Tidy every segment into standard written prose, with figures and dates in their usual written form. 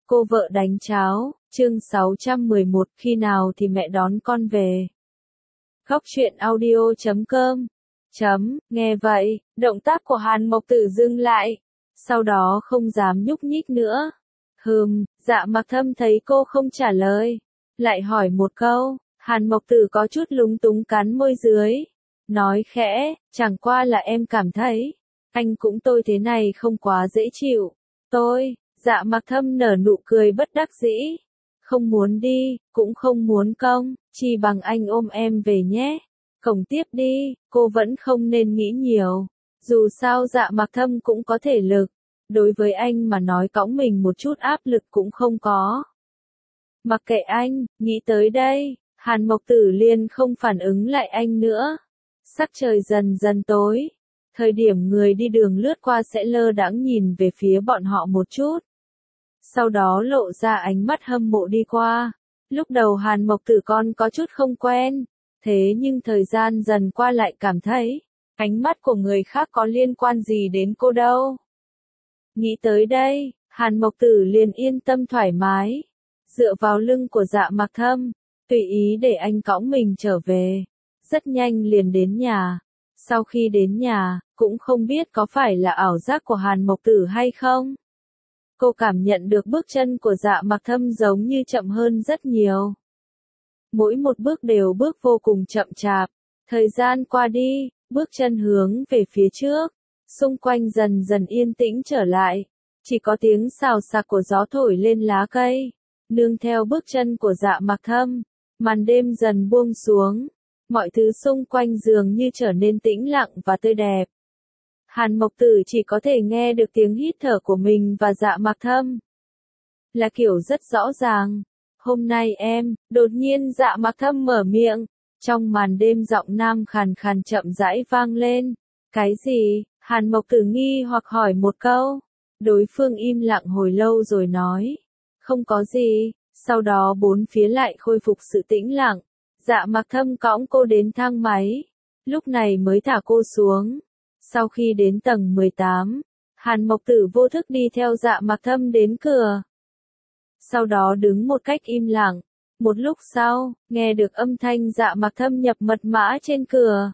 Cô vợ đánh cháo, chương 611, khi nào thì mẹ đón con về. Khóc chuyện audio.com. Nghe vậy, động tác của Hàn Mộc Tử dừng lại, sau đó không dám nhúc nhích nữa. Dạ Mặc Thâm thấy cô không trả lời, lại hỏi một câu. Hàn Mộc Tử có chút lúng túng cắn môi dưới, nói khẽ, chẳng qua là em cảm thấy, anh cũng tôi thế này không quá dễ chịu. Dạ Mặc Thâm nở nụ cười bất đắc dĩ. Không muốn đi, cũng không muốn công, chỉ bằng anh ôm em về nhé. Cổng tiếp đi, cô vẫn không nên nghĩ nhiều. Dù sao Dạ Mặc Thâm cũng có thể lực. Đối với anh mà nói cõng mình một chút áp lực cũng không có. Mặc kệ anh, nghĩ tới đây, Hàn Mộc Tử liền không phản ứng lại anh nữa. Sắc trời dần dần tối. Thời điểm người đi đường lướt qua sẽ lơ đãng nhìn về phía bọn họ một chút. Sau đó lộ ra ánh mắt hâm mộ đi qua. Lúc đầu Hàn Mộc Tử con có chút không quen, thế nhưng thời gian dần qua lại cảm thấy, ánh mắt của người khác có liên quan gì đến cô đâu. Nghĩ tới đây, Hàn Mộc Tử liền yên tâm thoải mái, dựa vào lưng của Dạ Mặc Thâm, tùy ý để anh cõng mình trở về. Rất nhanh liền đến nhà. Sau khi đến nhà, cũng không biết có phải là ảo giác của Hàn Mộc Tử hay không. Cô cảm nhận được bước chân của Dạ Mặc Thâm giống như chậm hơn rất nhiều. Mỗi một bước đều bước vô cùng chậm chạp. Thời gian qua đi, bước chân hướng về phía trước. Xung quanh dần dần yên tĩnh trở lại. Chỉ có tiếng xào xạc của gió thổi lên lá cây. Nương theo bước chân của Dạ Mặc Thâm, màn đêm dần buông xuống. Mọi thứ xung quanh dường như trở nên tĩnh lặng và tươi đẹp. Hàn Mộc Tử chỉ có thể nghe được tiếng hít thở của mình và Dạ Mặc Thâm. Là kiểu rất rõ ràng. Hôm nay em, đột nhiên Dạ Mặc Thâm mở miệng. Trong màn đêm giọng nam khàn khàn chậm rãi vang lên. Cái gì? Hàn Mộc Tử nghi hoặc hỏi một câu. Đối phương im lặng hồi lâu rồi nói. Không có gì. Sau đó bốn phía lại khôi phục sự tĩnh lặng. Dạ Mặc Thâm cõng cô đến thang máy. Lúc này mới thả cô xuống. Sau khi đến tầng 18, Hàn Mộc Tử vô thức đi theo Dạ Mặc Thâm đến cửa. Sau đó đứng một cách im lặng. Một lúc sau, nghe được âm thanh Dạ Mặc Thâm nhập mật mã trên cửa.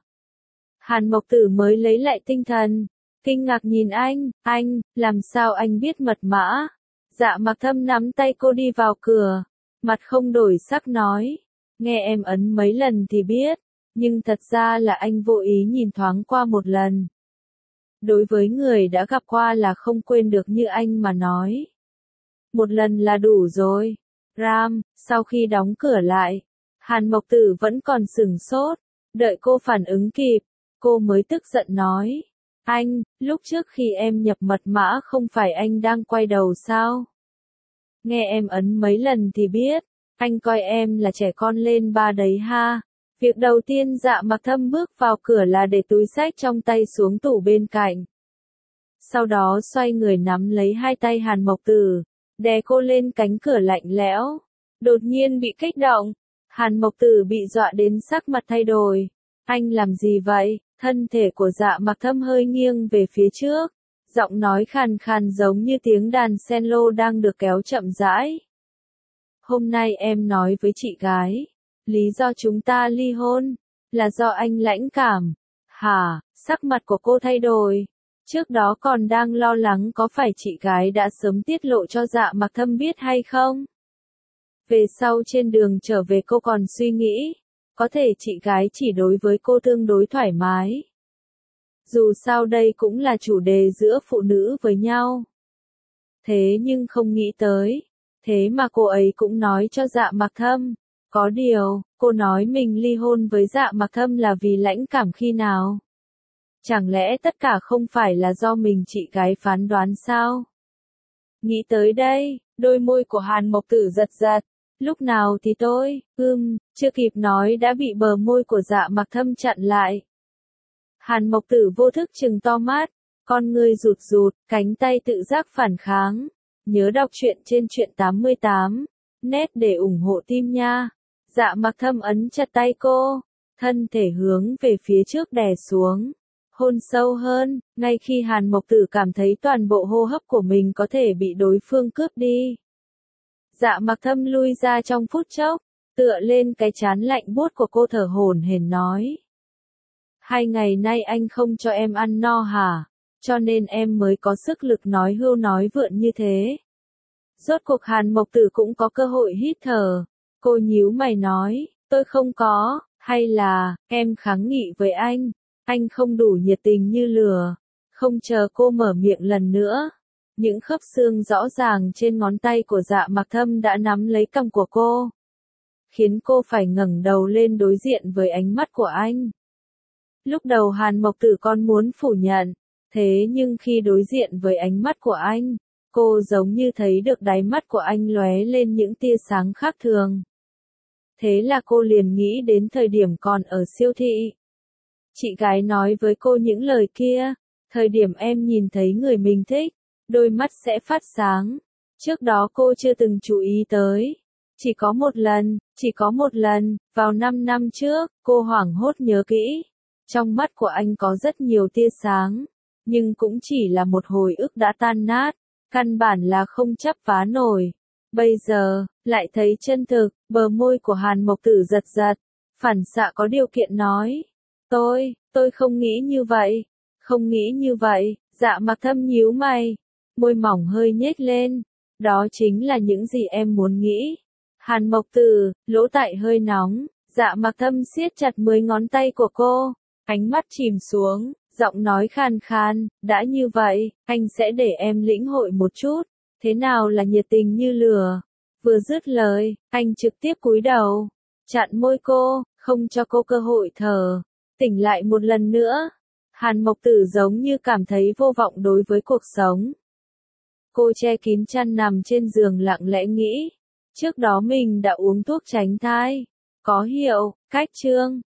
Hàn Mộc Tử mới lấy lại tinh thần, kinh ngạc nhìn anh, làm sao anh biết mật mã? Dạ Mặc Thâm nắm tay cô đi vào cửa, mặt không đổi sắc nói, nghe em ấn mấy lần thì biết, nhưng thật ra là anh vô ý nhìn thoáng qua một lần. Đối với người đã gặp qua là không quên được như anh mà nói. Một lần là đủ rồi. Sau khi đóng cửa lại, Hàn Mộc Tử vẫn còn sửng sốt, đợi cô phản ứng kịp, cô mới tức giận nói. Anh, lúc trước khi em nhập mật mã không phải anh đang quay đầu sao? Nghe em ấn mấy lần thì biết, anh coi em là trẻ con lên ba đấy ha. Việc đầu tiên Dạ Mặc Thâm bước vào cửa là để túi xách trong tay xuống tủ bên cạnh. Sau đó xoay người nắm lấy hai tay Hàn Mộc Tử, đè cô lên cánh cửa lạnh lẽo. Đột nhiên bị kích động, Hàn Mộc Tử bị dọa đến sắc mặt thay đổi. Anh làm gì vậy? Thân thể của Dạ Mặc Thâm hơi nghiêng về phía trước, giọng nói khàn khàn giống như tiếng đàn cello đang được kéo chậm rãi. Hôm nay em nói với chị gái, lý do chúng ta ly hôn, là do anh lãnh cảm. Hả? Sắc mặt của cô thay đổi. Trước đó còn đang lo lắng có phải chị gái đã sớm tiết lộ cho Dạ Mặc Thâm biết hay không? Về sau trên đường trở về cô còn suy nghĩ, có thể chị gái chỉ đối với cô tương đối thoải mái. Dù sao đây cũng là chủ đề giữa phụ nữ với nhau. Thế nhưng không nghĩ tới, thế mà cô ấy cũng nói cho Dạ Mặc Thâm. Có điều, cô nói mình ly hôn với Dạ Mặc Thâm là vì lãnh cảm khi nào? Chẳng lẽ tất cả không phải là do mình chị gái phán đoán sao? Nghĩ tới đây, đôi môi của Hàn Mộc Tử giật giật. Lúc nào thì chưa kịp nói đã bị bờ môi của Dạ Mặc Thâm chặn lại. Hàn Mộc Tử vô thức trừng to mắt, con ngươi rụt rụt, cánh tay tự giác phản kháng. Nhớ đọc truyện trên truyện 88, net để ủng hộ team nha. Dạ Mặc Thâm ấn chặt tay cô, thân thể hướng về phía trước đè xuống. Hôn sâu hơn, ngay khi Hàn Mộc Tử cảm thấy toàn bộ hô hấp của mình có thể bị đối phương cướp đi. Dạ Mặc Thâm lui ra trong phút chốc, tựa lên cái trán lạnh buốt của cô thở hổn hển nói. 2 ngày nay anh không cho em ăn no hả? Cho nên em mới có sức lực nói hưu nói vượn như thế. Rốt cuộc Hàn Mộc Tử cũng có cơ hội hít thở. Cô nhíu mày nói, tôi không có, hay là, em kháng nghị với anh không đủ nhiệt tình như lừa. Không chờ cô mở miệng lần nữa. Những khớp xương rõ ràng trên ngón tay của Dạ Mặc Thâm đã nắm lấy cằm của cô. Khiến cô phải ngẩng đầu lên đối diện với ánh mắt của anh. Lúc đầu Hàn Mộc Tử còn muốn phủ nhận, thế nhưng khi đối diện với ánh mắt của anh, cô giống như thấy được đáy mắt của anh lóe lên những tia sáng khác thường. Thế là cô liền nghĩ đến thời điểm còn ở siêu thị. Chị gái nói với cô những lời kia, thời điểm em nhìn thấy người mình thích, đôi mắt sẽ phát sáng. Trước đó cô chưa từng chú ý tới. Chỉ có một lần, vào 5 năm trước, cô hoảng hốt nhớ kỹ. Trong mắt của anh có rất nhiều tia sáng, nhưng cũng chỉ là một hồi ức đã tan nát, căn bản là không chắp vá nổi. Bây giờ, lại thấy chân thực, bờ môi của Hàn Mộc Tử giật giật, phản xạ có điều kiện nói. Tôi không nghĩ như vậy, không nghĩ như vậy, Dạ Mặc Thâm nhíu mày, môi mỏng hơi nhếch lên, đó chính là những gì em muốn nghĩ. Hàn Mộc Tử, lỗ tai hơi nóng, Dạ Mặc Thâm siết chặt 10 ngón tay của cô, ánh mắt chìm xuống, giọng nói khàn khàn, đã như vậy, anh sẽ để em lĩnh hội một chút, thế nào là nhiệt tình như lửa. Vừa dứt lời, anh trực tiếp cúi đầu, chặn môi cô, không cho cô cơ hội thở, tỉnh lại một lần nữa. Hàn Mộc Tử giống như cảm thấy vô vọng đối với cuộc sống. Cô che kín chăn nằm trên giường lặng lẽ nghĩ, trước đó mình đã uống thuốc tránh thai, có hiệu, cách chương